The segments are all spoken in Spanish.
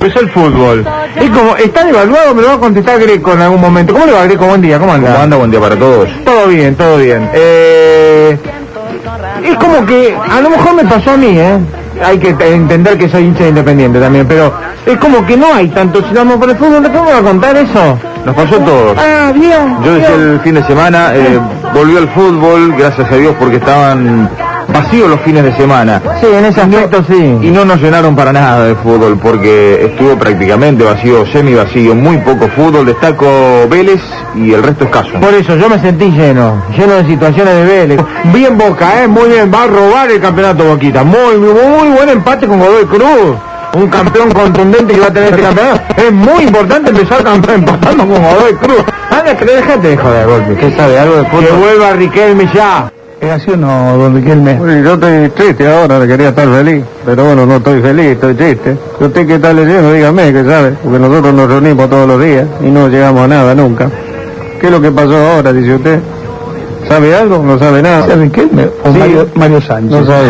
Empezó el fútbol. Es como, está devaluado, me lo va a contestar Greco en algún momento. ¿Cómo le va, Greco? Buen día, ¿cómo anda? ¿Cómo anda? Buen día para todos. Todo bien, todo bien. Es como que, a lo mejor me pasó a mí, hay que entender que soy hincha Independiente también, pero es como que no hay tanto sinónimo por el fútbol. ¿Cómo va a contar eso? Nos pasó a todos. Ah, bien. Yo decía el fin de semana, volvió el fútbol, gracias a Dios, porque estaban vacíos los fines de semana. Sí, en ese aspecto sí. Y no nos llenaron para nada de fútbol, porque estuvo prácticamente vacío, semi vacío, muy poco fútbol. Destaco Vélez y el resto escaso. Por eso yo me sentí lleno de situaciones de Vélez. Bien Boca, muy bien, va a robar el campeonato Boquita. Muy buen empate con Godoy Cruz. Un campeón contundente que va a tener este campeonato. Es muy importante empezar empatando con Godoy Cruz. Anda, que déjate de joder, golpe. ¿Qué sabe algo de fútbol? Que vuelva Riquelme ya. ¿Es así o no, don Riquelme? Bueno, yo estoy triste ahora, quería estar feliz, pero bueno, no estoy feliz, estoy triste. Usted que está leyendo, dígame, que sabe, porque nosotros nos reunimos todos los días y no llegamos a nada nunca. ¿Qué es lo que pasó ahora, dice usted? ¿Sabe algo? No sabe nada. ¿Sabe Riquelme o sí, Mario Sánchez? No sabe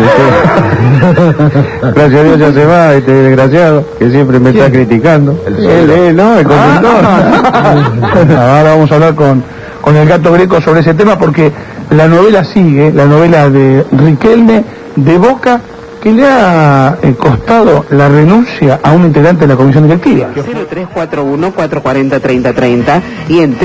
usted. Gracias a Dios ya se va este desgraciado, que siempre me está criticando. Él, no, el conductor. Ahora vamos a hablar con el Gato Greco sobre ese tema, porque la novela sigue, la novela de Riquelme de Boca, que le ha costado la renuncia a un integrante de la comisión directiva. 0341-440-3030 y en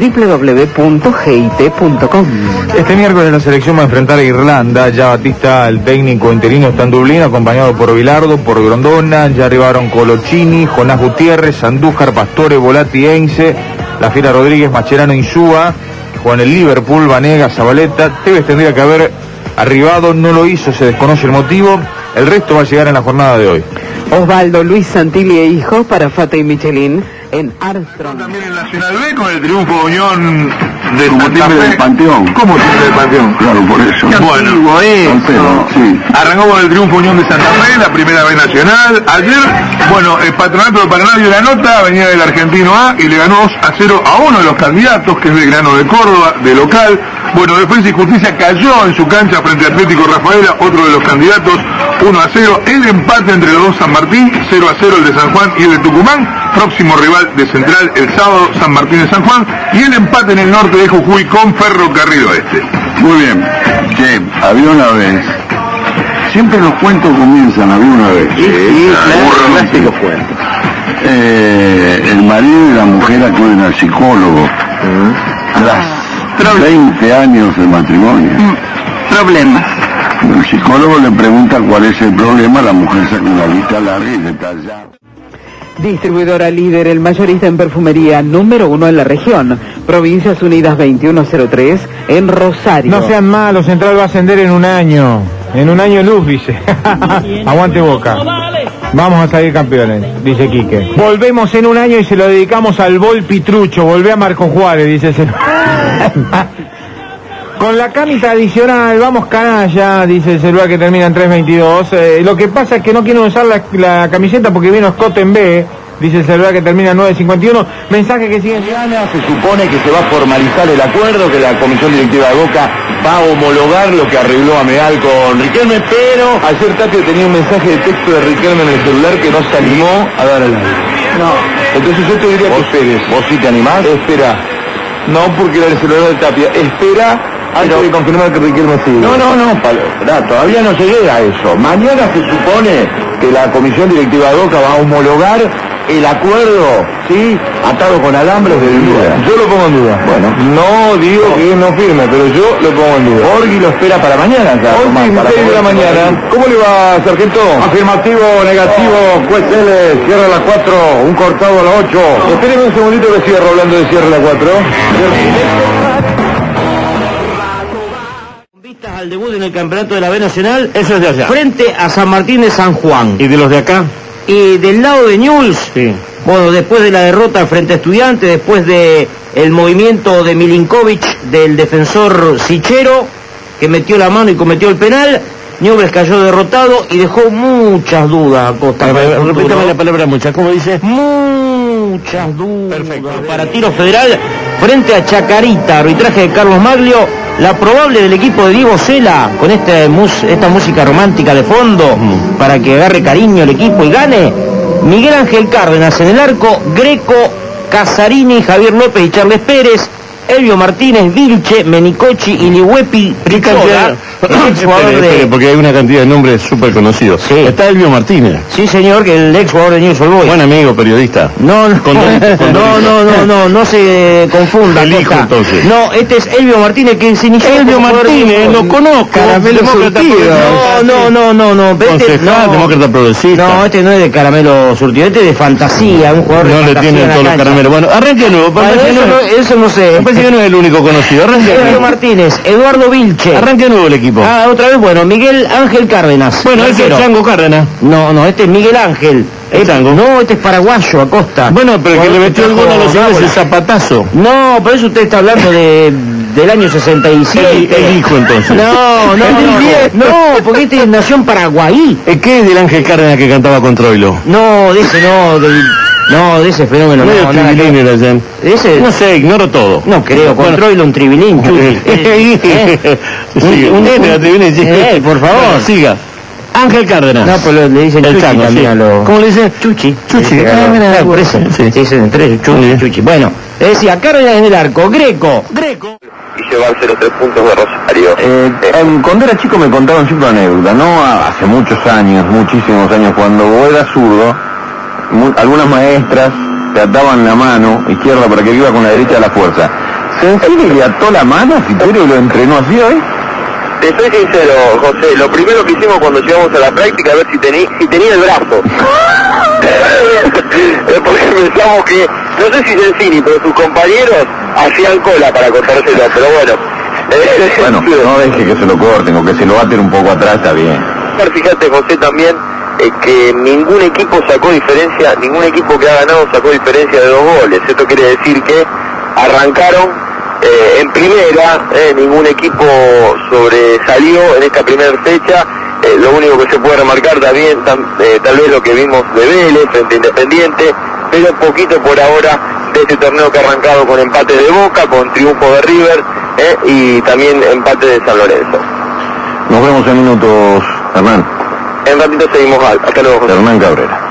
www.git.com. Este miércoles la selección va a enfrentar a Irlanda. Ya Batista, el técnico interino, está en Dublín, acompañado por Bilardo, por Grondona. Ya arribaron Colochini, Jonás Gutiérrez, Andújar, Pastore, Volati, Einse, La Fiera Rodríguez, Mascherano, Insúa. Juan el Liverpool, Vanega, Zabaleta. Tevez tendría que haber arribado, no lo hizo, se desconoce el motivo. El resto va a llegar en la jornada de hoy. Osvaldo Luis Santilli e hijos para Fate y Michelin en Armstrong. También en Nacional B con el triunfo de Unión de como timbre del Panteón. ¿Cómo timbre del Panteón? Claro, por eso. Bueno, sí. Arrancó con el triunfo Unión de Santa Fe, la primera B nacional. Ayer, bueno, el Patronato de Paraná dio la nota, venía del Argentino A y le ganó 2-0 a uno de los candidatos, que es Belgrano de Córdoba, de local. Bueno, Defensa y Justicia cayó en su cancha frente a Atlético Rafaela, otro de los candidatos, 1-0. El empate entre los dos San Martín, 0-0 el de San Juan y el de Tucumán. Próximo rival de Central el sábado, San Martín de San Juan. Y el empate en el norte de Jujuy con Ferrocarril Oeste. Muy bien. Que había una vez. Siempre los cuentos comienzan, había una vez. Sí, clásicos cuentos. El marido y la mujer acuden al psicólogo. Tras 20 años de matrimonio. Problemas. El psicólogo le pregunta cuál es el problema, la mujer saca una lista larga y detalla. Distribuidora líder, el mayorista en perfumería número 1 en la región. Provincias Unidas 2103 en Rosario. No sean malos, Central va a ascender en un año. En un año luz, dice. Aguante Boca. Vamos a salir campeones, dice Quique. Volvemos en un año y se lo dedicamos al Volpi Trucho. Volvé a Marco Juárez, dice ese. Con la camita adicional, vamos canalla, dice el celular que termina en 322. Lo que pasa es que no quiero usar la camiseta porque vino Scott en B, dice el celular que termina en 951. Mensaje que sigue. Mañana se supone que se va a formalizar el acuerdo, que la comisión directiva de Boca va a homologar lo que arregló Ameal con Riquelme, pero ayer Tapio tenía un mensaje de texto de Riquelme en el celular que no se animó a dar al aire. No. Entonces yo te diría que esperes. ¿Vos sí te animás? Espera. No, porque era el celular de Tapia. Espera. Antes de confirmar que Riquelme sigue. No, todavía no se llega a eso. Mañana se supone que la comisión directiva de Boca va a homologar el acuerdo, ¿sí? Atado con alambres de duda. Yo lo pongo en duda. Bueno, no digo que no firme, pero yo lo pongo en duda. Orgui lo espera para mañana. Orgui, para 6 de la mañana. ¿Cómo le va, sargento? Afirmativo, negativo, juez L, cierra la 4, un cortado a la 8. Espéreme un segundito que cierro hablando de cierre la 4. Al debut en el campeonato de la B Nacional, eso es de allá. Frente a San Martín de San Juan. ¿Y de los de acá? Y del lado de Newell's, sí. Bueno, después de la derrota frente a Estudiantes, después de el movimiento de Milinkovic, del defensor Sichero, que metió la mano y cometió el penal, Newell's cayó derrotado y dejó muchas dudas a Costa. Repítame la palabra muchas, ¿cómo dice? Muchas dudas. Perfecto. Para Tiro Federal, frente a Chacarita, arbitraje de Carlos Maglio, la probable del equipo de Diego Sela, con esta música romántica de fondo, para que agarre cariño el equipo y gane, Miguel Ángel Cárdenas en el arco, Greco, Casarini, Javier López y Charles Pérez, Elvio Martínez, Vilche, Menicochi y Lihuepi Ricola, Espere, porque hay una cantidad de nombres súper conocidos. Sí. Está Elvio Martínez. Sí, señor, que el ex jugador de Newell's Old Boys. Buen amigo, periodista. No, no se confunda. El hijo, entonces. No, este es Elvio Martínez, que se inició. Elvio Martínez, lo conozco. Caramelo Demócrata surtido. progresista. No. Concejal, demócrata progresista. No, este no es de caramelo surtido, este es de fantasía, un jugador de No le fantasía tienen en la todos los cancha. caramelos. Bueno, arranque de nuevo. Bueno, eso no sé. Me parece que no es el único conocido. Arranque de Elvio nuevo. Martínez, Eduardo Vilche. Arranque de nuevo el equipo. Ah, otra vez, bueno, Miguel Ángel Cárdenas. Bueno, ese es arquero. Chango Cárdenas. No, este es Miguel Ángel. El Chango. No, este es paraguayo, Acosta. Bueno, pero el que le metió el gol a los ingleses es Zapatazo. No, por eso usted está hablando del año 67. El hijo, entonces. No, porque este nació en Paraguay. ¿Qué es del Ángel Cárdenas que cantaba con Troilo? No, de ese fenómeno. Medio No, nada tribilín que- era ese. de ese, No sé, ignoro todo. no creo, con Bueno. Troilo un tribilín, Chuchi. Sí, Un- era tribilín, sí. por favor. Bueno, siga. Ángel Cárdenas. No, pues le dicen El Chuchi Chango, también sí. a los... ¿Cómo le dicen? Chuchi. Chuchi. Claro, por eso. Sí. Sí, dicen tres, Muy Chuchi, bien. Chuchi. Bueno, le decía, Cárdenas en el arco, Greco. Y llevarse los 3 puntos de Rosario. Cuando era chico me contaron siempre una anécdota, ¿no? Hace muchos años, muchísimos años, cuando vos eras zurdo, algunas maestras te ataban la mano izquierda para que iba con la derecha a la fuerza. ¿Sencillo le ató la mano a Fituero y lo entrenó así hoy? Te soy sincero, José, lo primero que hicimos cuando llegamos a la práctica, a ver si tenía el brazo. Porque pensamos que, no sé si Sensini, pero sus compañeros hacían cola para cortárselo, pero bueno. Bueno, no deje que se lo corten o que se lo baten un poco atrás, está bien. Fíjate, José, también que ningún equipo sacó diferencia, ningún equipo que ha ganado sacó diferencia de 2 goles. Esto quiere decir que arrancaron en primera, ningún equipo sobresalió en esta primera fecha. Lo único que se puede remarcar también, tal vez lo que vimos de Vélez frente a Independiente, pero poquito por ahora de este torneo que ha arrancado con empate de Boca, con triunfo de River y también empate de San Lorenzo. Nos vemos en minutos, Hernán. En ratito seguimos. Hasta luego, José. Hernán Cabrera.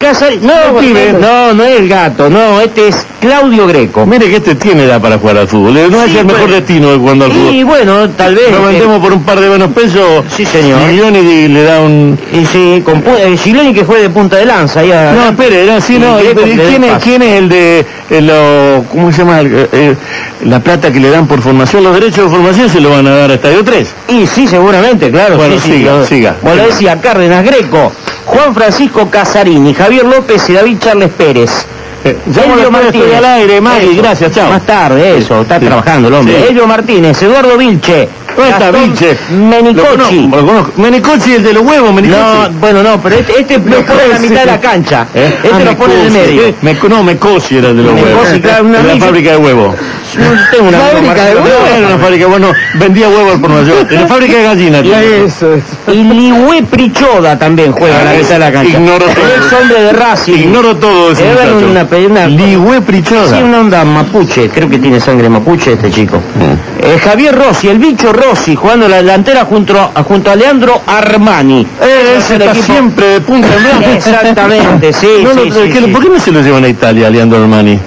Casarini. No es el gato, no, este es Claudio Greco. Mire que este tiene edad para jugar al fútbol. No es el mejor destino de jugando al fútbol. Y bueno, tal vez. Lo vendemos por un par de buenos pesos. Sí, señor. Y le da un... Y sí, con Siloni que fue de punta de lanza. Ya, no, espere, no, sí, no. ¿Quién es el de cómo se llama? La plata que le dan por formación? Los derechos de formación se lo van a dar a Estadio 3. Y sí, seguramente, claro. Bueno, sí, siga. Bueno, decía Cárdenas, Greco, Juan Francisco Casarini, Javier López y David Charles Pérez. Elio Martínez al aire, Maggie, gracias, chao. Más tarde, está trabajando el hombre. Sí. Elio Martínez, Eduardo Vilche. ¿Dónde está Vilche? Menicochi. Lo conozco. Menicochi, el de los huevos, Menicochi. No, bueno, no, pero este lo pone en la mitad de la cancha. Este lo pone en el medio. Mecochi era el de los huevos. Mecochi, claro, una fábrica de huevos. Tengo una fábrica de huevos. Era una fábrica, bueno, vendía huevos por mayor. Una fábrica de gallinas. Y Ligüe Prichoda también juega en la mitad de la cancha. Ignoro todo. Es hombre de Racing. Ignoro todo eso. Ligüe Prichoda. Sí, una onda mapuche, creo que tiene sangre mapuche este chico. Javier Rossi, el bicho Rossi, jugando la delantera junto a Leandro Armani. Ese está siempre de punta en blanco. Exactamente, sí. ¿Por qué no se lo llevan a Italia, Leandro Armani?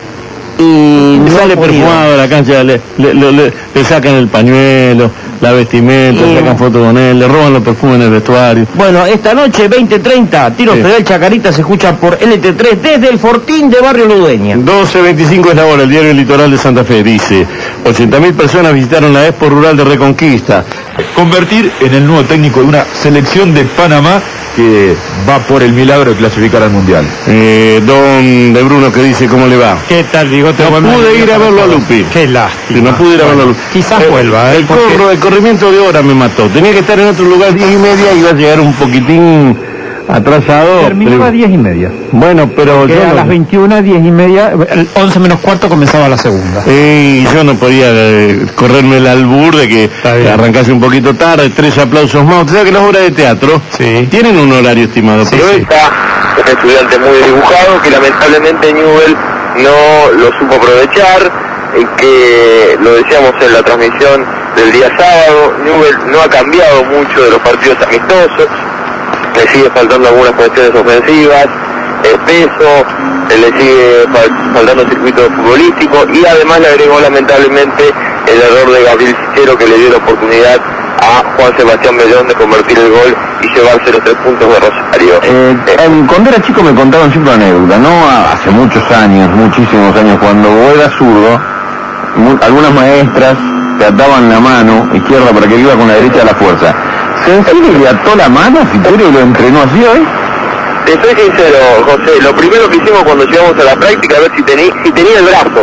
Y sale perfumado de la cancha, le sacan el pañuelo, la vestimenta, le sacan fotos con él, le roban los perfumes en el vestuario. Bueno, esta noche 20:30, Tiro Federal Chacarita se escucha por LT3 desde el Fortín de Barrio Ludueña. 12:25 es la hora, el diario El Litoral de Santa Fe dice: 80.000 personas visitaron la Expo Rural de Reconquista. Convertir en el nuevo técnico de una selección de Panamá que va por el milagro de clasificar al Mundial. Don De Bruno, que dice, ¿cómo le va? ¿Qué tal, Bigote? No pude ir a verlo a Lupi. Qué lástima. No pude ir a verlo a Lupi. Quizás vuelva. El corrimiento de hora me mató. Tenía que estar en otro lugar 10:30 y iba a llegar un poquitín atrasado. Terminaba a 10:30. Bueno, pero yo a las 21, 10:30, 11 menos cuarto comenzaba la segunda. Y yo no podía correrme el albur de que arrancase un poquito tarde, 3 aplausos más. Usted sabe que las obras de teatro tienen un horario estimado. Sí, pero está un estudiante muy dibujado que lamentablemente Newell no lo supo aprovechar, que lo decíamos en la transmisión del día sábado. Newell no ha cambiado mucho de los partidos amistosos, le sigue faltando algunas cuestiones ofensivas, peso, le sigue faltando circuito futbolístico, y además le agregó lamentablemente el error de Gabriel Sichero, que le dio la oportunidad a Juan Sebastián Bellón de convertir el gol y llevarse los 3 puntos de Rosario. Cuando era chico me contaban siempre una anécdota, ¿no? Hace muchos años, muchísimos años, cuando vos eras zurdo, algunas maestras te ataban la mano izquierda para que iba con la derecha a la fuerza. ¿Sencillo le ató la mano a Sichero y lo entrenó así hoy? Te soy sincero, José, lo primero que hicimos cuando llegamos a la práctica, a ver si tenía el brazo.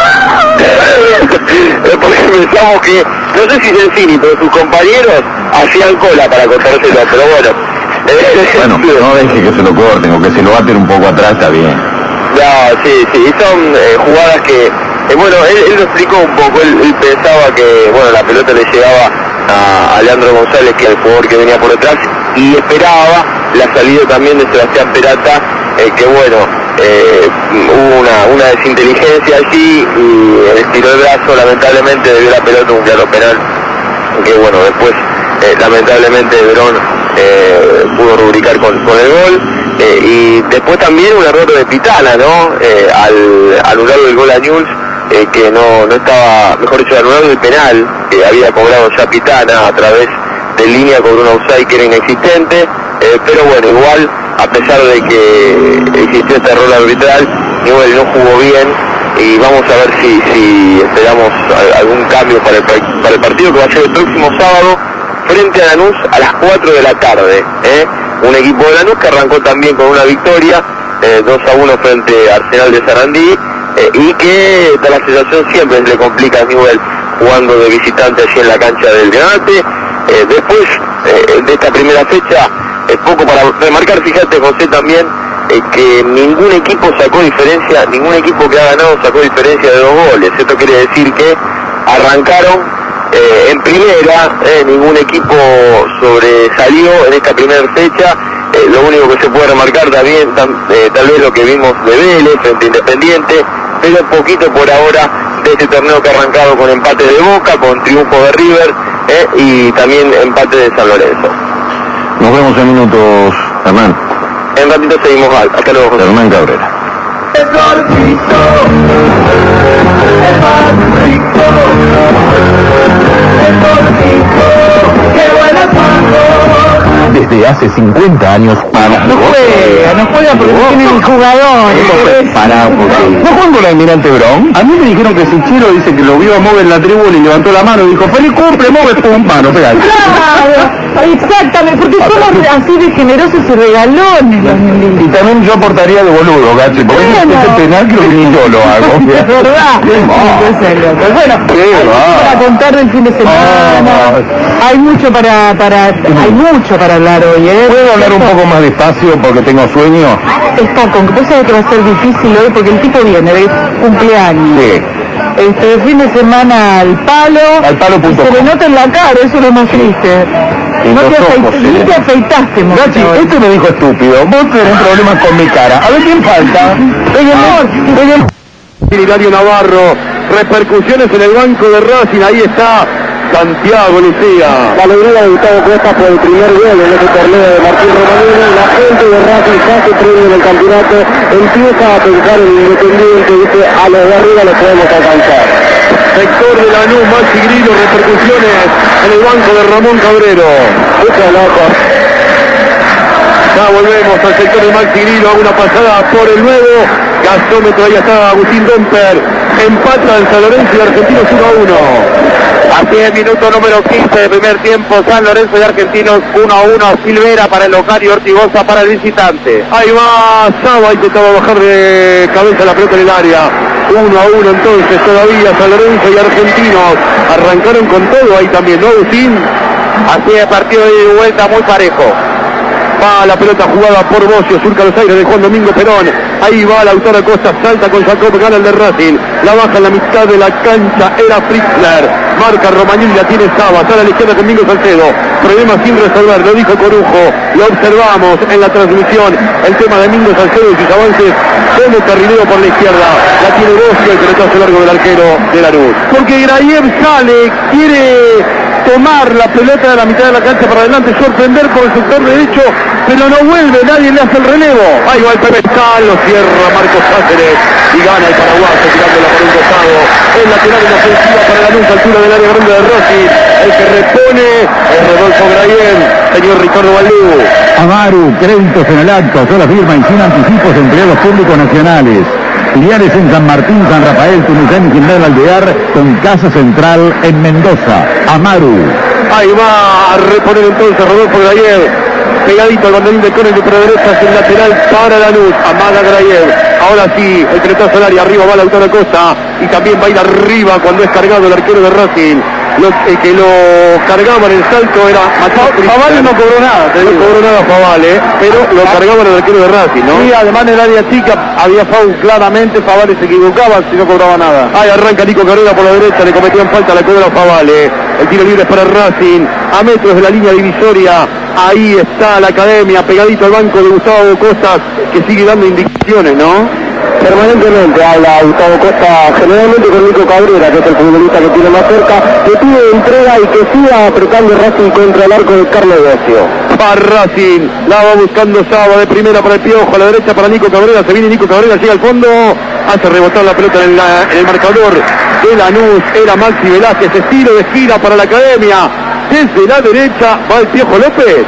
Porque pensamos que, no sé si Sensini, pero sus compañeros hacían cola para cortárselo, pero bueno. Bueno, no deje que se lo corten o que se lo baten un poco atrás, está bien. No, sí, son jugadas que, bueno, él lo explicó un poco, él pensaba que, bueno, la pelota le llegaba a Leandro González, que es el jugador que venía por detrás, y esperaba la salida también de Sebastián Perata, que bueno, hubo una desinteligencia allí y estiró el brazo, lamentablemente debió la pelota un claro penal, que bueno, después lamentablemente Verón pudo rubricar con el gol, y después también un error de Pitana, ¿no? Al anular el gol a Newell's, que no estaba, mejor dicho, anulado el penal que había cobrado ya Pitana a través de línea con un offside que era inexistente, pero bueno, igual, a pesar de que existió este error arbitral, Newell no jugó bien, y vamos a ver si esperamos algún cambio para el partido que va a ser el próximo sábado frente a Lanús a las 4 de la tarde. Un equipo de Lanús que arrancó también con una victoria, 2-1 frente a Arsenal de Sarandí, y que da la sensación siempre le complica a Newell jugando de visitante allí en la cancha del Granate. Después de esta primera fecha, poco para remarcar, fíjate José también, que ningún equipo sacó diferencia, ningún equipo que ha ganado sacó diferencia de 2 goles. Esto quiere decir que arrancaron en primera, ningún equipo sobresalió en esta primera fecha. Lo único que se puede remarcar también, tal vez lo que vimos de Vélez frente a Independiente, pero poquito por ahora de este torneo que ha arrancado con empate de Boca, con triunfo de River, y también empate de San Lorenzo. Nos vemos en minutos, Hernán. En ratito seguimos. Hasta luego, José Hernán Cabrera. El gordito, el más rico, el gordito, que huele a pango. Desde hace 50 años para... No juega porque no tiene ni jugador. Para un poquito. ¿No juegan con el Almirante Brown? A mí me dijeron que Sichero dice que lo vio a Mover en la tribuna y levantó la mano y dijo, ¡feliz cumple, Mover! ¡Pum! Mano, pegale. Claro, exactamente, porque somos así de generosos y regalones los niños. Y también yo aportaría de boludo, Gachi, porque ese penal creo que ni yo lo hago. Es verdad. Bueno, para contar del fin de semana, hay mucho para hablar hoy, ¿eh? ¿Puedo hablar un poco más despacio porque tengo sueño? Está con que sabe que va a ser difícil hoy porque el tipo viene de cumpleaños. Sí. El fin de semana al palo. Se le nota en la cara, eso es lo más triste. Ni te afeitaste, Gachi, este me dijo estúpido. Vos tenés problemas con mi cara. A ver quién falta. Hilario Navarro, repercusiones en el banco de Racing, ahí está Santiago Lucía. La alegría de Gustavo Cuesta por el primer gol en este torneo de Martín Romanini. La gente de Racing ya se premia en el campeonato, empieza a pensar en el Independiente, dice, a los de arriba los podemos alcanzar. Sector de Lanús, Maxi Grillo, repercusiones en el banco de Ramón Cabrero. Muchas gracias. Ya volvemos al sector de Maxi Grillo, a una pasada por el nuevo gasómetro, ahí está Agustín Domper, empata en San Lorenzo y Argentinos 1-1. Así es, minuto número 15 de primer tiempo, San Lorenzo y Argentinos 1-1, Silvera para el local y Ortigosa para el visitante. Ahí va Saba, intentaba bajar de cabeza la pelota en el área. 1-1 entonces todavía San Lorenzo y Argentinos. Arrancaron con todo ahí también, ¿no, Agustín? Así es, partido de vuelta muy parejo. Va la pelota jugada por Bocio, surca los aires de Juan Domingo Perón. Ahí va Lautaro Acosta, salta con Jacob, gana el de Racing. La baja en la mitad de la cancha, era Fritzler. Marca Romagnoli, la tiene Saba, sale a la izquierda con Mingo Salcedo. Problema sin resolver, lo dijo Corujo. Lo observamos en la transmisión. El tema de Mingo Salcedo y sus avances como carrilero por la izquierda. La tiene Bocio, el pelotazo largo del arquero de Lanús. Porque Grayev sale, quiere tomar la pelota de la mitad de la cancha para adelante, sorprender por el sector derecho, pero no vuelve, nadie le hace el relevo. Ahí va el Pepe Sal, lo cierra Marcos Cáceres y gana el paraguayo tirándola por un costado. El lateral en ofensiva para la luz, altura del área grande de Rossi. El que repone es Rodolfo Grayen, señor Ricardo Valdú. Amaru, créditos en el acto, sola firma y sin anticipos empleados públicos nacionales. Filiales en San Martín, San Rafael, Tunuyán y General Alvear, con casa central en Mendoza. Amaru. Ahí va a reponer entonces Rodolfo Grayev, pegadito al banderín de córner de derecha, es el lateral para Lanús, amaga Grayev. Ahora sí, el pelotazo al área, arriba va Lautaro Acosta y también va a ir arriba cuando es cargado el arquero de Racing. Que lo cargaba en el salto era Favale, no cobró nada, no cobró nada Favale, pero lo cargaba el arquero de Racing, ¿no? Sí, además en el área chica había foul claramente, Favale se equivocaba si no cobraba nada. Ahí arranca Nico Carrera por la derecha, le cometían falta, la cobra Favale. El tiro libre es para Racing, a metros de la línea divisoria. Ahí está la academia, pegadito al banco de Gustavo Costas, que sigue dando indicaciones, ¿no? Permanentemente habla Gustavo Costa, generalmente con Nico Cabrera, que es el futbolista que tiene más cerca, que pide entrega y que siga apretando Racing contra el arco de Carlos Bocio. Para Racing, la va buscando Saba de primera para el Piojo, a la derecha para Nico Cabrera, se viene Nico Cabrera, llega al fondo, hace rebotar la pelota en el marcador de Lanús, era Maxi Velázquez, estilo de gira para la academia, desde la derecha va el Piojo López.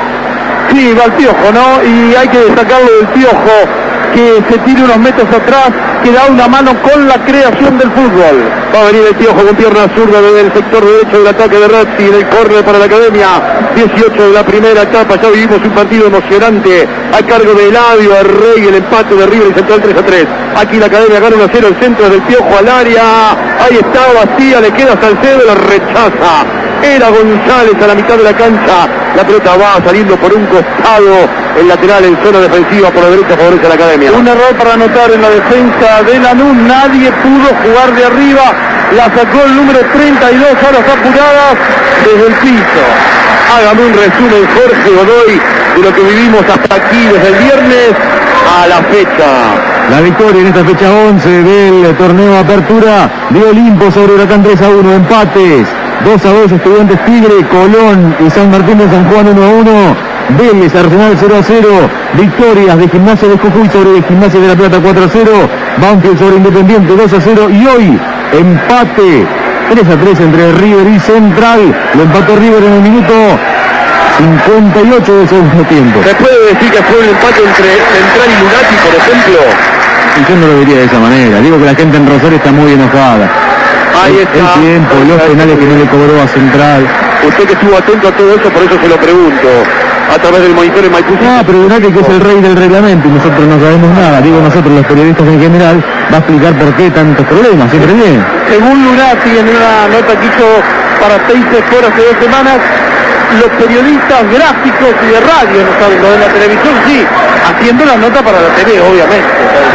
Sí, va el Piojo, ¿no? Y hay que destacarlo del Piojo, que se tire unos metros atrás, que da una mano con la creación del fútbol. Va a venir el Piojo con pierna zurda desde el sector derecho del ataque de Racing, el córner para la academia, 18 de la primera etapa, ya vivimos un partido emocionante, a cargo de Eladio, Rey, el empate de River y Central 3-3. Aquí la academia gana 1-0, el centro del Piojo al área, ahí está Bastía, le queda Salcedo, lo rechaza. Era González a la mitad de la cancha, la pelota va saliendo por un costado, el lateral en zona defensiva por la derecha favorece a la academia. Un error para anotar en la defensa de Lanús, nadie pudo jugar de arriba, la sacó el número 32, ahora está apurada desde el piso. Hágame un resumen, Jorge Godoy, de lo que vivimos hasta aquí desde el viernes a la fecha. La victoria en esta fecha 11 del torneo Apertura de Olimpo sobre Huracán 3-1, empates 2-2 Estudiantes Tigre, Colón y San Martín de San Juan 1-1, Vélez, Arsenal 0-0, victorias de Gimnasia de Jujuy sobre Gimnasia de La Plata 4-0, Banfield sobre Independiente 2-0 y hoy empate 3-3 entre River y Central. Lo empató River en el minuto 58 del segundo tiempo. ¿Se puede decir que fue un empate entre Central y Lunati, por ejemplo? Y yo no lo diría de esa manera. Digo que la gente en Rosario está muy enojada. Ahí está. El tiempo, los penales que no le cobró a Central. Usted que estuvo atento a todo eso, por eso se lo pregunto. A través del monitor en Maipú. Ah, pero Lunati, que es el rey del reglamento y nosotros no sabemos nada. Digo nosotros, los periodistas en general, va a explicar por qué tantos problemas. Siempre bien. Según Lunati, en una nota que hizo para Teis Sport hace 2 semanas, los periodistas gráficos y de radio, no saben, lo de la televisión sí, haciendo la nota para la TV, obviamente.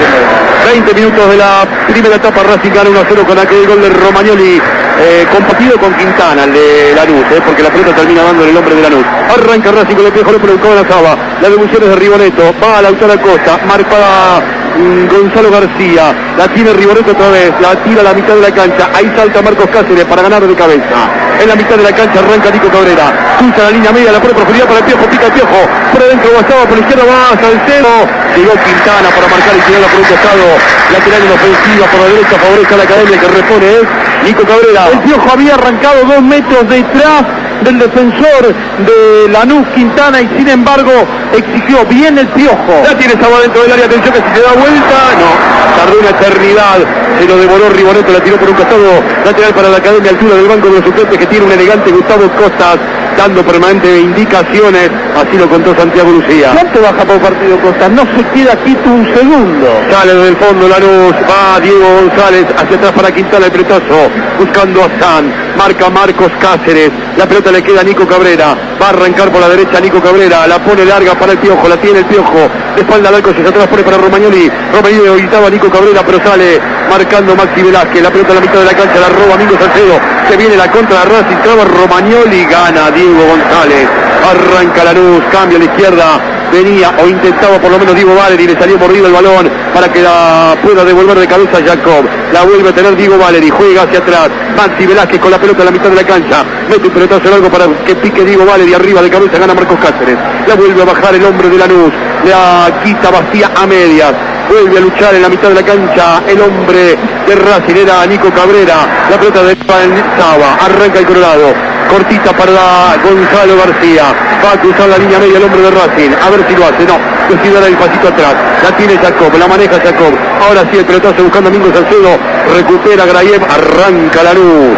20 minutos de la primera etapa, Racing gana 1-0 con aquel gol de Romagnoli, compartido con Quintana, el de Lanús, porque la pelota termina dando el hombre de Lanús. Arranca Racing con el Piojo López, buscaba la Saba, la devolución es de Riboneto, va a Lautaro Acosta, marca Gonzalo García, la tiene Riboneto otra vez, la tira a la mitad de la cancha, ahí salta Marcos Cáceres para ganar de cabeza. En la mitad de la cancha arranca Nico Cabrera, cruza la línea media, la pone profundidad para el Piojo, pica el Piojo, por adentro Guasaba, por la izquierda va Salcedo, llegó Quintana para marcar y tirarla por un costado, lateral en ofensiva, por la derecha favorece a la Academia, que repone es Nico Cabrera. El Piojo había arrancado 2 metros detrás del defensor de Lanús, Quintana, y sin embargo exigió bien el Piojo. Ya tiene Saba dentro del área, atención que si se da vuelta, no, tardó una eternidad, se lo devoró Riboneto, la tiró por un costado, lateral para la Academia, altura del banco de los suplentes, que tiene un elegante Gustavo Costas, dando permanente indicaciones, así lo contó Santiago Lucía. ¿Cuánto baja por partido Costas? No se queda quieto un segundo. Sale desde el fondo Lanús, va Diego González, hacia atrás para Quintana, el pretazo, buscando a San, marca Marcos Cáceres, la pelota le queda a Nico Cabrera, va a arrancar por la derecha Nico Cabrera, la pone larga para el Piojo, la tiene el Piojo, de espalda al arco, se atrás pone para Romagnoli, Romagnoli evitaba a Nico Cabrera, pero sale marcando Maxi Velázquez, la pelota a la mitad de la cancha, la roba Mingo Salcedo, se viene la contra de Racing, traba Romagnoli, gana Diego González, arranca Lanús, cambia a la izquierda, venía o intentaba por lo menos Diego Valeri, le salió mordido el balón para que la pueda devolver de cabeza Jacob, la vuelve a tener Diego Valeri, juega hacia atrás, Maxi Velázquez con la pelota a la mitad de la cancha, mete un pelotazo largo para que pique Diego Valeri, arriba de cabeza gana Marcos Cáceres, la vuelve a bajar el hombre de Lanús, la quita vacía a medias, vuelve a luchar en la mitad de la cancha el hombre de Racing, era Nico Cabrera, la pelota de Saba, arranca el Colorado, cortita para Gonzalo García, va a cruzar la línea media el hombre de Racing, a ver si lo hace, no, decide dar el pasito atrás, la tiene Jacob, la maneja Jacob, ahora sí el pelotazo buscando a Mingo Salcedo, recupera Grayev, arranca la luz.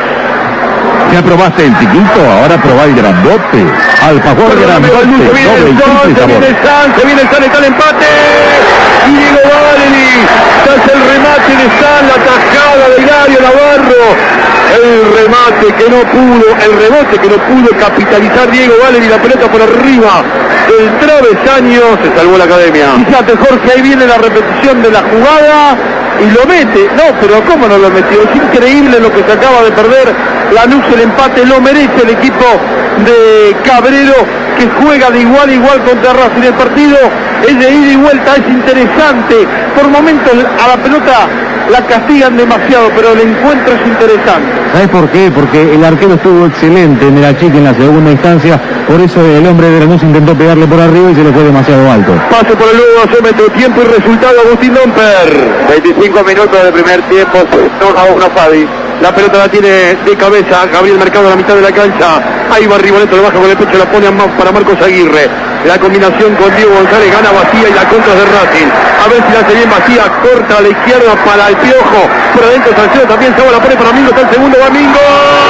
Ya probaste el chiquito, ahora probá el grandote. Alfajor grandote, doble y triple sabor. Se viene el San, está el empate. Y Diego Valeri, se hace el remate de San, la tajada de Hilario Navarro. El remate que no pudo, el rebote que no pudo capitalizar Diego Valeri, la pelota por arriba del travesaño, se salvó la Academia. Fíjate Jorge, ahí viene la repetición de la jugada y lo mete. No, pero ¿cómo no lo metió? Es increíble lo que se acaba de perder. Lanús, el empate lo merece el equipo de Cabrero, que juega de igual a igual contra Racing. El partido es de ida y vuelta, es interesante. Por momentos a la pelota la castigan demasiado, pero el encuentro es interesante. ¿Sabes por qué? Porque el arquero estuvo excelente en el achique en la segunda instancia, por eso el hombre de Lanús intentó pegarle por arriba y se le fue demasiado alto. Pase por el nuevo hacómetro, tiempo y resultado, Agustín Domper. 25 minutos de primer tiempo, 2-1 Fabi. La pelota la tiene de cabeza Gabriel Mercado a la mitad de la cancha. Ahí va Riboneto, lo baja con el pecho, la pone para Marcos Aguirre. La combinación con Diego González, gana Vacía y la contra de Racing. A ver si la hace bien Vacía, corta a la izquierda para el Piojo. Por adentro Salcedo también, Saba la pone para Mingo, está el segundo, va Mingo.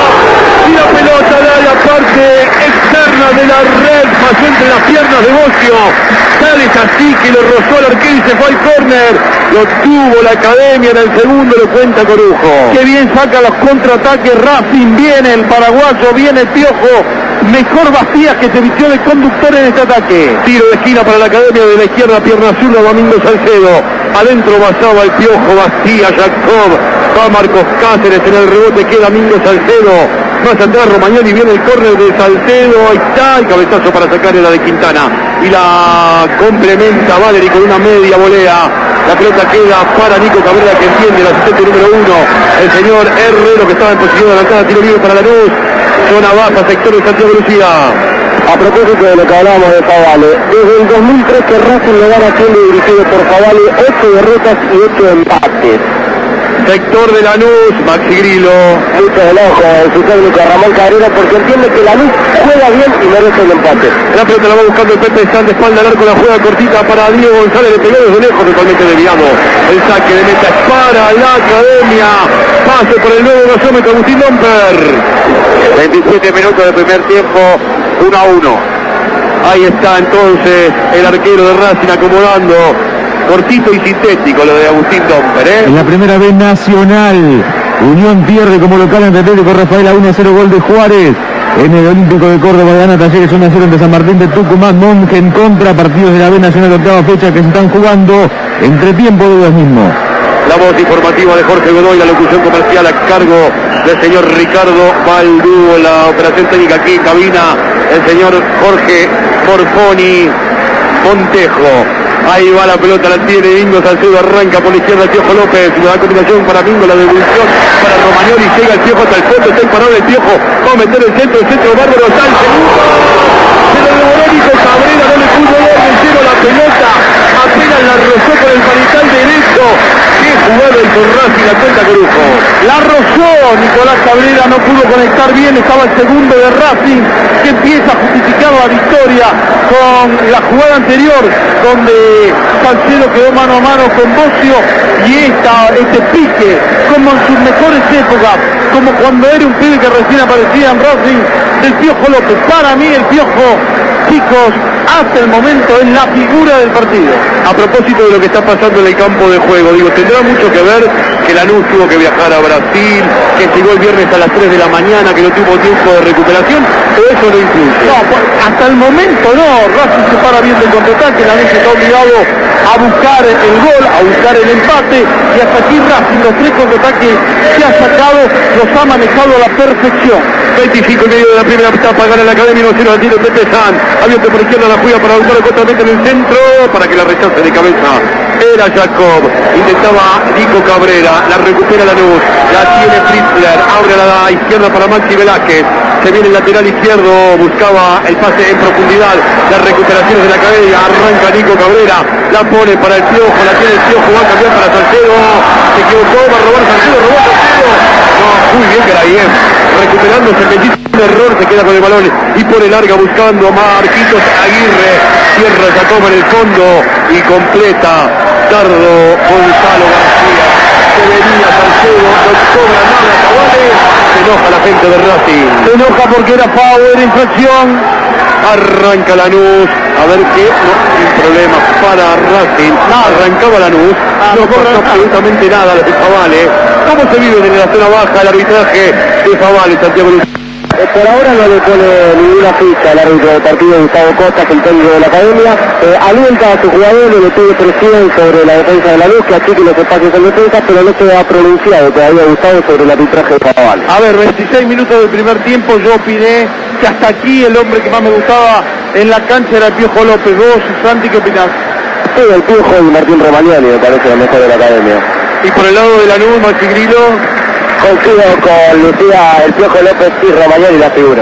Y la pelota de la parte externa de la red, pasó entre las piernas de Bocio. Sale así que lo rozó al arquero y se fue al córner. Lo tuvo la Academia en el segundo, lo cuenta Corujo. Qué bien saca los contraataques Racing, viene el paraguayo, viene el Piojo. Mejor Bastías, que se vistió de conductor en este ataque. Tiro de esquina para la Academia, de la izquierda, pierna zurda, Domingo Salcedo. Adentro basaba el Piojo, Bastías, Jacob. Va Marcos Cáceres, en el rebote queda Domingo Salcedo. Más atrás Romagnoli, viene el córner de Salcedo, ahí está, el cabezazo para sacar la de Quintana. Y la complementa Valeri con una media volea. La pelota queda para Nico Cabrera, que entiende el asistente número 1, el señor Herrero, que estaba en posición adelantada, tiro libre para Lanús. Zona baja, sector de Santiago Lucía. A propósito de lo que hablábamos de Favale, desde el 2003 que Racing le gana siendo dirigido por Favale 8 derrotas y 8 empates. Sector de Lanús, Maxi Grillo. Mucho enojo de su técnico Ramón Cabrera porque entiende que Lanús juega bien y merece el empate. La pelota la va buscando el Pepe San de espalda al arco, la juega cortita para Diego González, le pegó desde lejos, totalmente desviado. El saque de meta es para la Academia. Pase por el nuevo gasómetro Agustín Domper. 27 minutos de primer tiempo, 1-1. Ahí está entonces el arquero de Racing acomodando. Cortito y sintético lo de Agustín Domper, ¿eh? En la primera vez nacional, Unión pierde como local ante Atlético Rafaela 1-0 gol de Juárez. En el Olímpico de Córdoba gana Talleres 1-0 ante San Martín de Tucumán. Monje en contra, partidos de la B Nacional de octava fecha que se están jugando entre tiempo de ellos mismos. La voz informativa de Jorge Godoy, la locución comercial a cargo del señor Ricardo Baldú, la operación técnica aquí en cabina, el señor Jorge Morfoni Montejo. Ahí va la pelota, la tiene Bingo Salcedo, arranca por la izquierda el Piojo López, la combinación para Bingo, la devolución para Romagnoli, llega el Piojo hasta el fondo, está imparable el Piojo, va a meter el centro bárbaro, está el segundo, se lo devolvió Nico Cabrera, no le pudo dar el cielo la pelota, apenas la rozó por el palital derecho. Qué jugada el Racing, la cuenta Corujo. La rozó Nicolás Cabrera, no pudo conectar bien, estaba el segundo de Racing, que empieza a justificar la victoria con la jugada anterior, donde Salcedo quedó mano a mano con Bocio, y este pique, como en sus mejores épocas, como cuando era un pibe que recién aparecía en Racing, del Piojo López. Para mí el Piojo, chicos, hasta el momento es la figura del partido. A propósito de lo que está pasando en el campo de juego, digo, tendrá mucho que ver que Lanús tuvo que viajar a Brasil, que llegó el viernes a las 3 de la mañana, que no tuvo tiempo de recuperación, todo eso no influye. No, hasta el momento no, Racing se para bien del contraataque, Lanús está obligado a buscar el gol, a buscar el empate, y hasta aquí Racing, los 3 contraataques que ha sacado, los ha manejado a la perfección. 25 y medio de la primera etapa, gana la Academia, no se lo tiene Pepe San, abierto por izquierda, la juega para Lautaro, contramente en el centro, para que la rechace de cabeza. Era Jacob, intentaba Nico Cabrera, la recupera Lanús, la tiene Fritzler, abre a la izquierda para Maxi Velázquez, se viene el lateral izquierdo, buscaba el pase en profundidad, las recuperaciones de la Academia, arranca Nico Cabrera, la pone para el Piojo, la tiene el Piojo, va a cambiar para Salcedo, se equivocó, va a robar Salcedo, robó Salcedo, no, muy bien Grayen, recuperándose el bendito error, se queda con el balón y pone larga buscando a Marquitos Aguirre, cierra Jacob en el fondo y completa Dardo Gonzalo García. Se venía Salcedo, no cobra nada Cabales, se enoja la gente de Racing. Se enoja porque era foul, era infracción. Arranca Lanús, a ver qué, no, sin problema para Racing. Arrancaba Lanús, no cobra absolutamente nada de Favale. ¿Cómo se vive desde la zona baja el arbitraje de Favale, Santiago Luz? Por ahora no le pone ninguna ficha al árbitro del partido, Gustavo Costas, el técnico de la Academia. Alienta a sus jugadores, le pide presión sobre la defensa de Lanús, que achique los espacios en defensa, pero no se ha pronunciado todavía Gustavo sobre el arbitraje de Favale. A ver, 26 minutos del primer tiempo, yo opiné que hasta aquí el hombre que más me gustaba en la cancha era el Piojo López. Vos, Santi, ¿qué opinás? Sí, el Piojo y Martín Romagnoli me parece lo mejor de la Academia. Y por el lado de Lanús, Maxi Grillo. Coincido con Lucía, el Piojo López y Romagnoli la figura.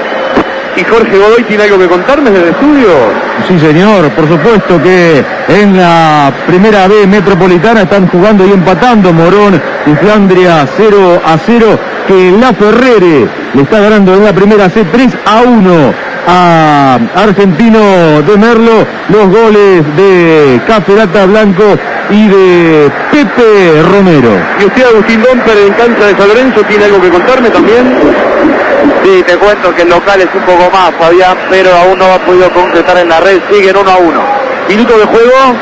¿Y Jorge Godoy tiene algo que contarme desde el estudio? Sí, señor, por supuesto que en la primera B metropolitana están jugando y empatando Morón y Flandria 0-0, que La Ferrere le está ganando en la primera C 3-1 a Argentino de Merlo. Los goles de Caferata Blanco y de Pepe Romero. ¿Y usted, Agustín Domper, en cancha de San Lorenzo, tiene algo que contarme también? Sí, te cuento que el local es un poco más, Fabián, pero aún no ha podido concretar en la red, siguen 1-1. ¿Minuto de juego?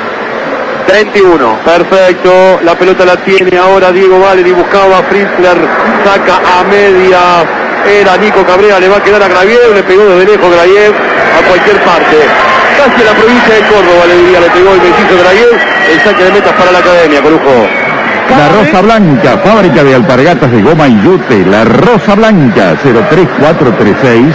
31. Perfecto, la pelota la tiene ahora Diego Valeri, buscaba a Fritzler, saca a media, era Nico Cabrera, le va a quedar a Gravier, le pegó desde lejos Gravier a cualquier parte. Casi a la provincia de Córdoba le diría, le pegó el Mesizo Gravier, el saque de metas para la Academia, Corujo. La Rosa Blanca, fábrica de alpargatas de goma y yute. La Rosa Blanca, 03436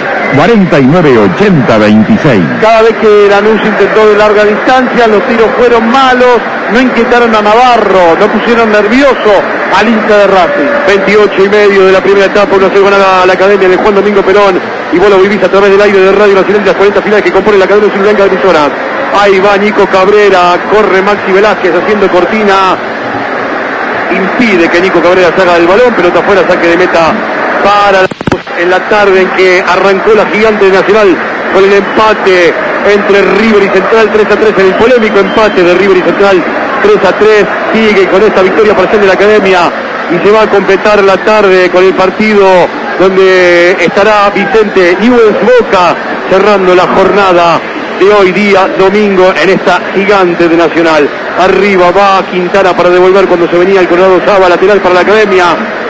498026. Cada vez que Lanús intentó de larga distancia, los tiros fueron malos, no inquietaron a Navarro, no pusieron nervioso al hincha de Racing. 28:30 de la primera etapa, 1-0 gana la academia de Juan Domingo Perón, y vos lo vivís a través del aire de Radio Nacional de las 40 finales que compone la academia Blanca de emisoras. Ahí va Nico Cabrera, corre Maxi Velázquez haciendo cortina, impide que Nico Cabrera salga del balón, pelota afuera, saque de meta para en la tarde en que arrancó la gigante de Nacional con el empate entre River y Central 3-3, en el polémico empate de River y Central 3-3, sigue con esta victoria parcial de la academia y se va a completar la tarde con el partido donde estará Vicente Newell's Boca cerrando la jornada de hoy día domingo en esta gigante de Nacional. Arriba va Quintana para devolver cuando se venía el Colorado Saba, lateral para la academia.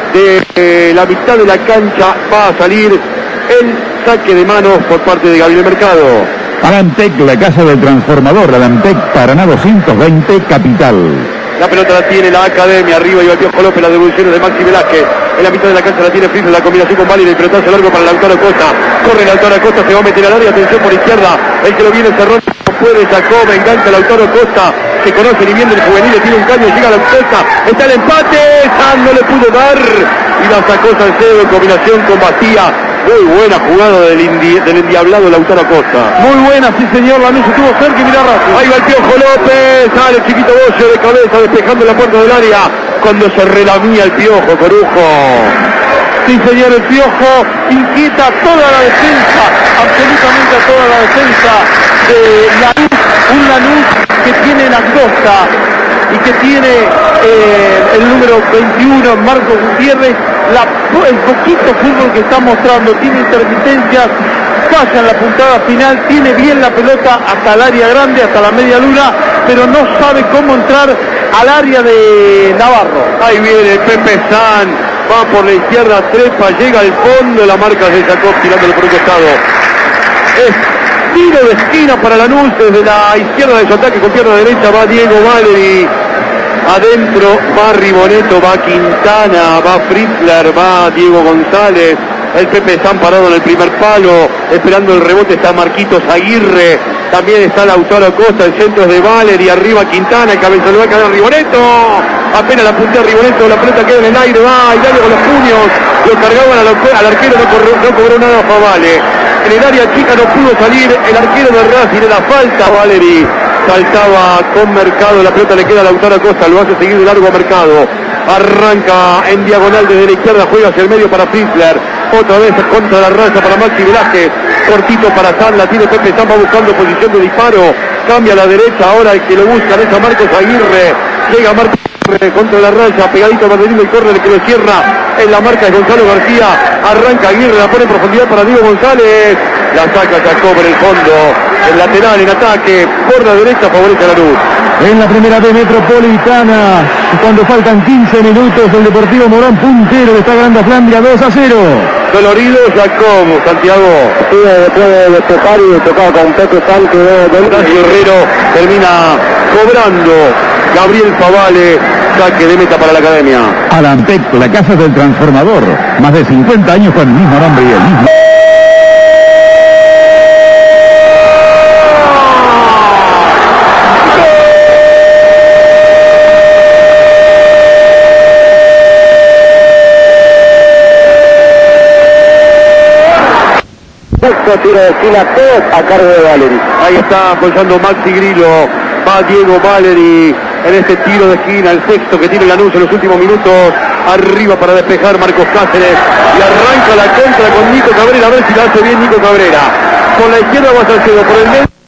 De la mitad de la cancha va a salir el saque de manos por parte de Gabriel Mercado. Alantec, la casa del transformador, Alantec, Paraná 220, Capital. La pelota la tiene la academia, arriba y el Piojo López, la devolución de Maxi Velázquez. En la mitad de la cancha la tiene Frisler, la combinación con Vali, el pelotazo largo para Lautaro Costa. Corre Lautaro Costa, se va a meter al área, atención por izquierda, el que lo viene cerrando no puede, sacó, engancha Lautaro Costa, que conoce ni bien del juvenil, le tiene un caño, llega a la Costa, está el empate, San no le pudo dar, y la sacó Salcedo en combinación con Bastía. Muy buena jugada del endiablado Lautaro Costa. Muy buena, sí señor, la luz estuvo cerca y mirá Racing. Ahí va el Piojo López, sale Chiquito Bocio de cabeza despejando la puerta del área cuando se relamía el Piojo Corujo. Sí señor, el Piojo inquieta toda la defensa, absolutamente a toda la defensa de Lanús, un Lanús que tiene la costa y que tiene el número 21, Marcos Gutiérrez, el poquito fútbol que está mostrando, tiene intermitencias, falla en la puntada final, tiene bien la pelota hasta el área grande, hasta la media luna, pero no sabe cómo entrar al área de Navarro. Ahí viene Pepe San, va por la izquierda, trepa, llega al fondo, la marca de Jacob tirándolo por un costado. Es tiro de esquina para Lanús, desde la izquierda de su ataque con pierna derecha va Diego Valeri. Adentro va Riboneto, va Quintana, va Fritzler, va Diego González, el Pepe San parado en el primer palo, esperando el rebote está Marquitos Aguirre, también está Lautaro Costa, el centro es de Valeri, arriba Quintana, el cabeza le va a caer Riboneto, apenas la puntea Riboneto, la pelota queda en el aire, va y dale con los puños, lo cargaban al arquero, no cobró nada Favale, en el área chica no pudo salir el arquero de Racing, de la falta Valeri. Saltaba con Mercado, la pelota le queda a Lautaro Costa, lo hace seguir de largo a Mercado, arranca en diagonal desde la izquierda, juega hacia el medio para Fritzler, otra vez contra la raya para Maxi Velázquez, cortito para San, la tiene Pepe San, va buscando posición de disparo, cambia a la derecha, ahora el que lo busca es a Marcos Aguirre, llega Marcos Aguirre contra la raya, pegadito a Marcelino y corre el que lo cierra, en la marca de Gonzalo García, arranca Aguirre, la pone en profundidad para Diego González, la saca Jacob en el fondo, el lateral en ataque, por la derecha favorece a la luz. En la primera B Metropolitana, cuando faltan 15 minutos, el Deportivo Morón puntero le está ganando a Flandria 2-0. Dolorido Jacob, Santiago. Sí, después de tocar y tocado con Pepe San, que Ignacio Herrero termina cobrando. Gabriel Favale, saque de meta para la academia. Alantec, la casa del transformador, más de 50 años con el mismo nombre y el mismo... tiro de esquina, todo a cargo de Valeri. Ahí está apoyando Maxi Grillo, va Diego Valeri en este tiro de esquina, el sexto que tiene Lanús en los últimos minutos, arriba para despejar Marcos Cáceres, y arranca la contra con Nico Cabrera, a ver si la hace bien Nico Cabrera, por la izquierda va Salcedo, por el medio.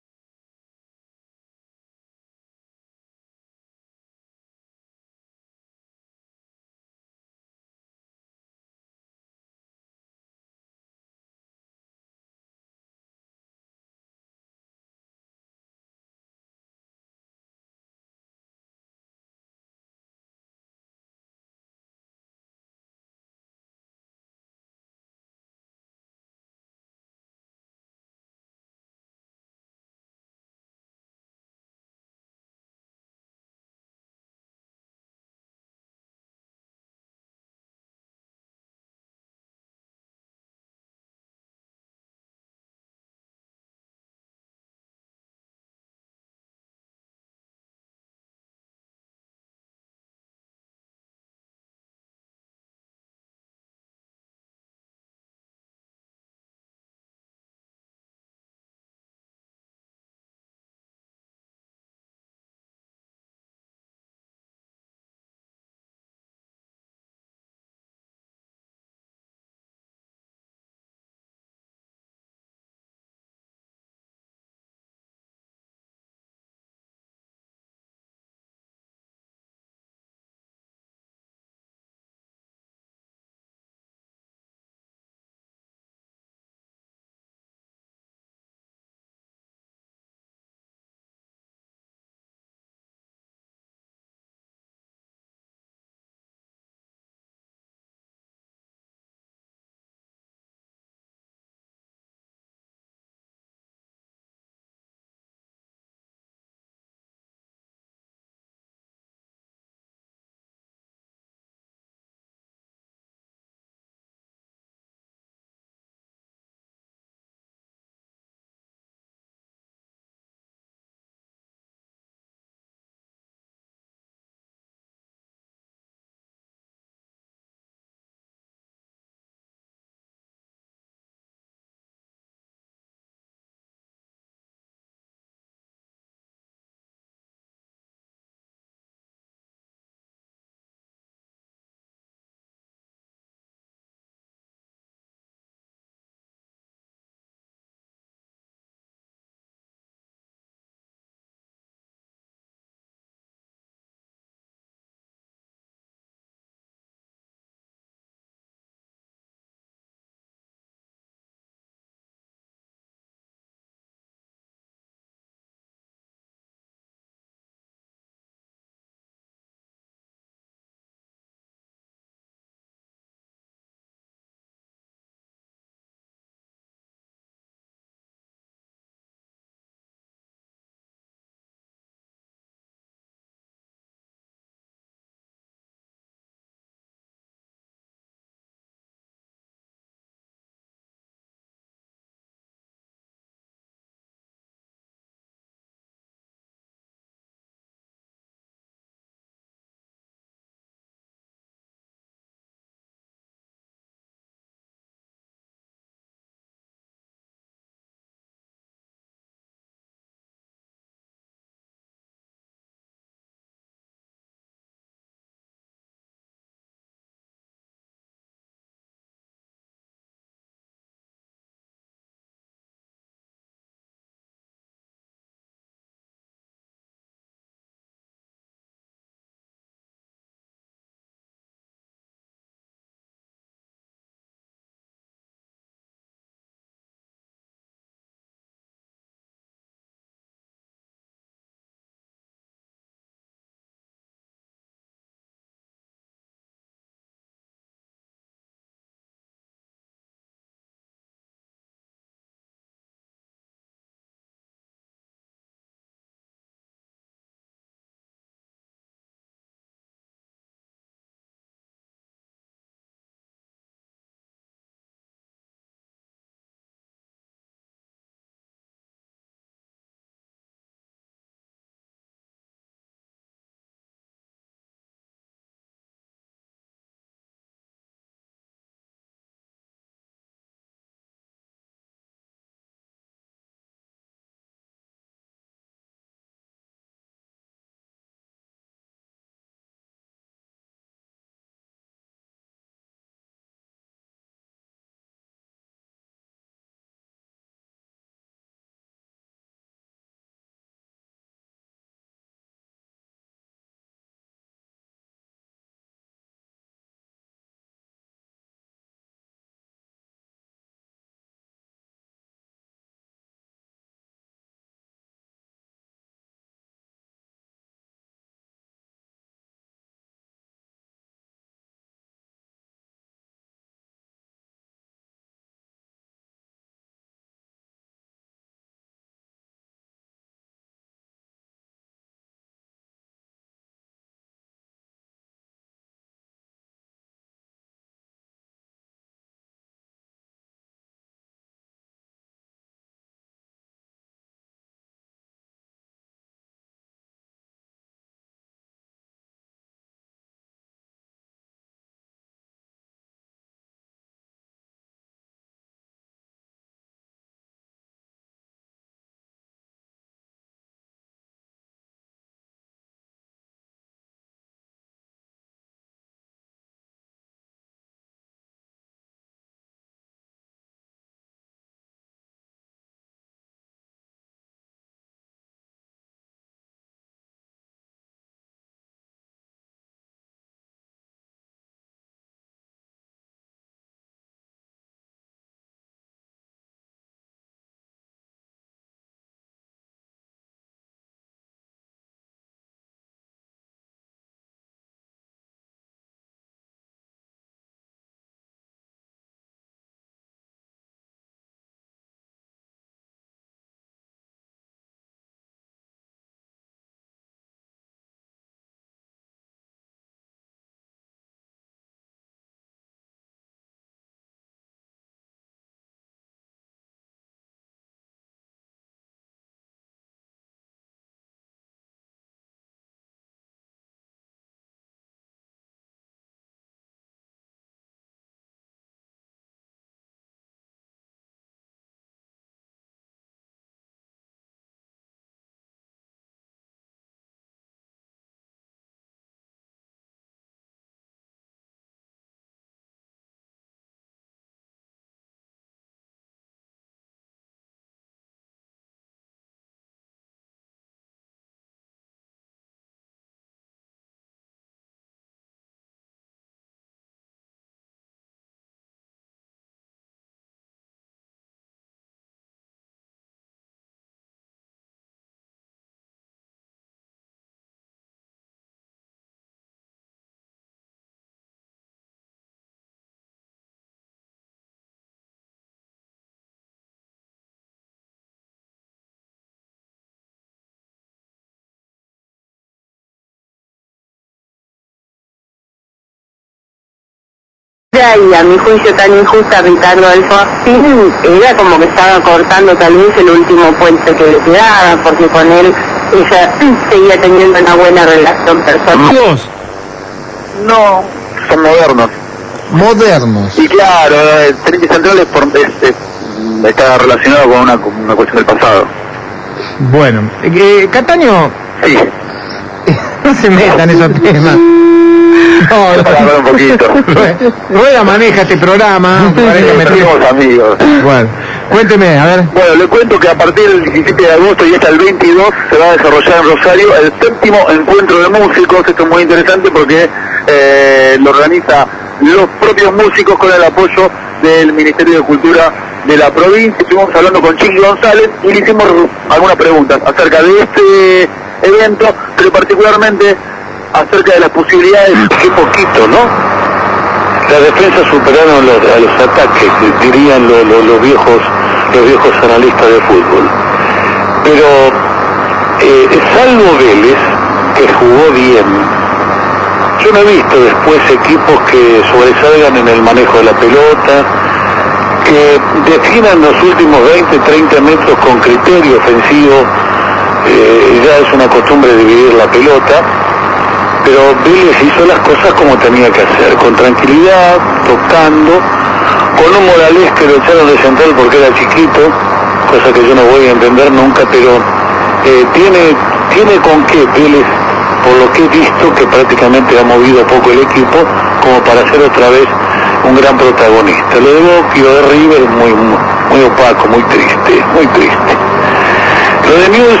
y a mi juicio tan injusta Ricardo Alfonsín, era como que estaba cortando tal vez el último puente que le quedaba, porque con él ella seguía teniendo una buena relación personal. ¿Vos? No, son modernos. Modernos. Y claro, Trinity Central está relacionado con una cuestión del pasado. Bueno, Cataño, Sí. no se metan esos temas. No, Para hablar un poquito. Rueda maneja este programa. Somos amigos. Bueno, cuénteme, a ver. Bueno, le cuento que a partir del 17 de agosto y hasta el 22 se va a desarrollar en Rosario el 7º encuentro de músicos. Esto es muy interesante porque lo organiza los propios músicos con el apoyo del Ministerio de Cultura de la provincia. Estuvimos hablando con Chiqui González y le hicimos algunas preguntas acerca de este evento, pero particularmente acerca de las posibilidades. Qué poquito, ¿no? Las defensas superaron a los ataques, dirían los viejos analistas de fútbol. Pero salvo Vélez, que jugó bien, yo no he visto después equipos que sobresalgan en el manejo de la pelota, que definan los últimos 20, 30 metros con criterio ofensivo. Ya es una costumbre dividir la pelota, pero Vélez hizo las cosas como tenía que hacer, con tranquilidad, tocando, con un Morales que lo echaron de central porque era chiquito, cosa que yo no voy a entender nunca, pero tiene con qué Vélez, por lo que he visto, que prácticamente ha movido poco el equipo, como para ser otra vez un gran protagonista. Lo de Boca y lo de River muy opaco, muy triste, muy triste. Lo de News,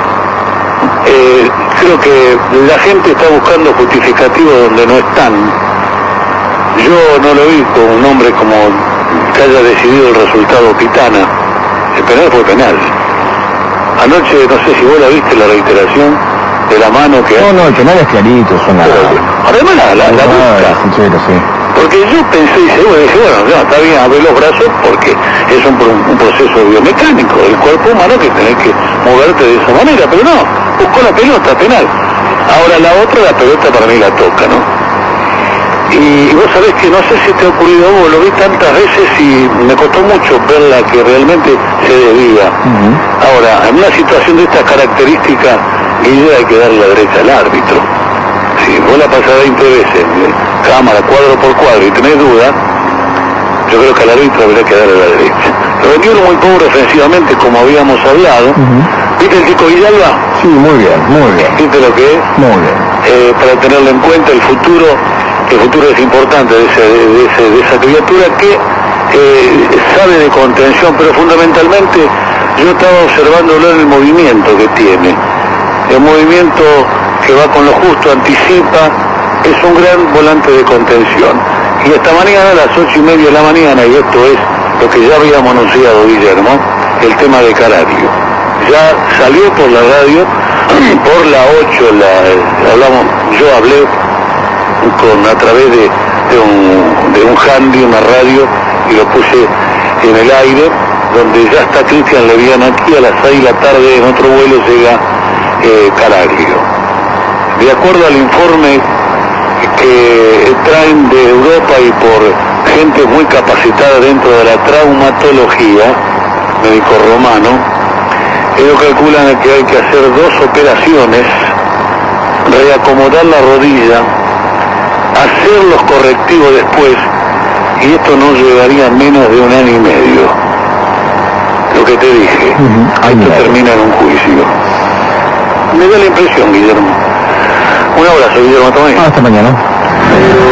creo que la gente está buscando justificativos donde no están. Yo no lo vi con un hombre como que haya decidido el resultado Pitana. El penal fue penal. Anoche, no sé si vos la viste, la reiteración de la mano que... No, el penal es clarito, es una... Además la busca. Sí. Porque yo pensé, dije, bueno, ya, está bien, abre los brazos porque es un proceso biomecánico del cuerpo humano que tenés que moverte de esa manera, pero no, buscó la pelota, penal. Ahora la otra, la pelota para mí la toca, ¿no? Y vos sabés que no sé si te ha ocurrido a vos, lo vi tantas veces y me costó mucho ver la que realmente se debía. Ahora, en una situación de estas características, Guille, hay que darle la derecha al árbitro. Si vos la pasás 20 veces, cámara, cuadro por cuadro, y tenés duda, yo creo que al árbitro habría que darle a la derecha. Lo vendió muy pobre ofensivamente, como habíamos hablado. ¿Viste el chico Villalba? Sí, muy bien. ¿Viste lo que es? Muy bien. Para tenerlo en cuenta, el futuro es importante de esa criatura que sabe de contención, pero fundamentalmente yo estaba observándolo en el movimiento que tiene. El movimiento que va con lo justo, anticipa, es un gran volante de contención. Y esta mañana a las 8:30 de la mañana, y esto es lo que ya habíamos anunciado, Guillermo, el tema de Carario. Ya salió por la radio, por la 8, yo hablé a través de un handy, una radio, y lo puse en el aire, donde ya está Cristian Levian aquí. A las 6 de la tarde en otro vuelo llega Carario. De acuerdo al informe que traen de Europa y por gente muy capacitada dentro de la traumatología, médico romano, ellos calculan que hay que hacer 2 operaciones, reacomodar la rodilla, hacer los correctivos después, y esto no llevaría menos de 1 año y medio. Lo que te dije, esto termina en un juicio. Me da la impresión, Guillermo. Un abrazo, Guillermo. Hasta mañana.